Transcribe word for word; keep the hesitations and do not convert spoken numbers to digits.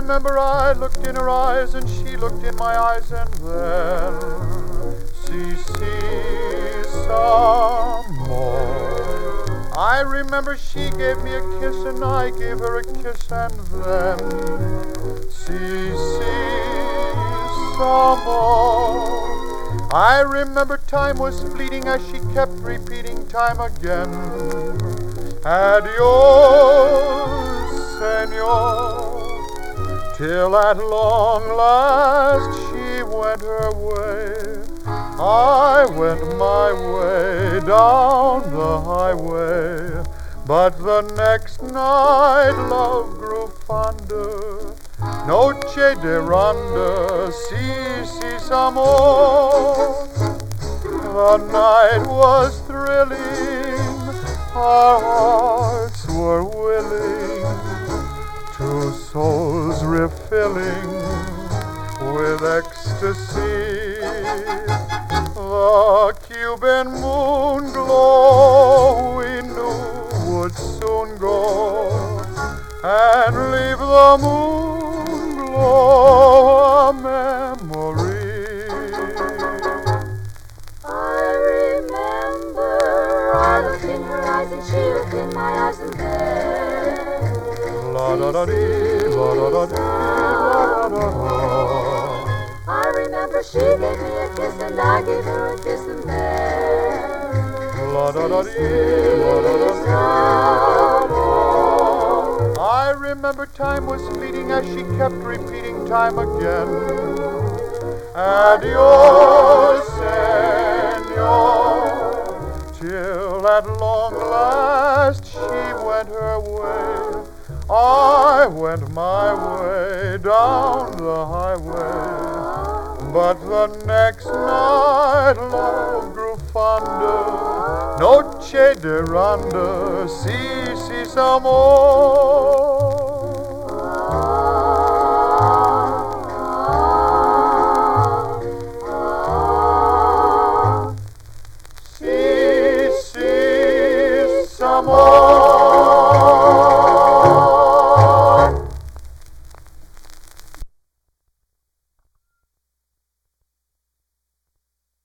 remember I looked in her eyes and she looked in my eyes, and then see, see some more. I remember she gave me a kiss and I gave her a kiss, and then see, see some more. I remember time was fleeting as she kept repeating time again. Adios, senor. Till at long last she went her way. I went my way down the highway. But the next night love grew fonder. Noche de ronda, si, si, some more. The night was thrilling, our hearts were willing, two souls refilling with ecstasy. The Cuban moon glow we knew would soon go, and leave the moon glow a memory. I remember I looked in her eyes and she looked in my eyes, and then La da da dee, la da da dee, la da da da. I remember she gave me a kiss and I gave her a kiss, and then La da da dee, la da da dee. I remember time was fleeting as she kept repeating time again. Adios, senor. Till at long last she went her way. I went my way down the highway. But the next night love grew fonder. Noche de ronda, si, si, some more. Si, si, some more.